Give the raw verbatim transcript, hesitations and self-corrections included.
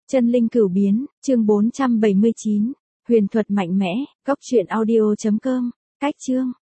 Chân linh cửu biến, chương bốn trăm bảy mươi chín. Huyền thuật mạnh mẽ, cốc truyện audio chấm com. Cách chương.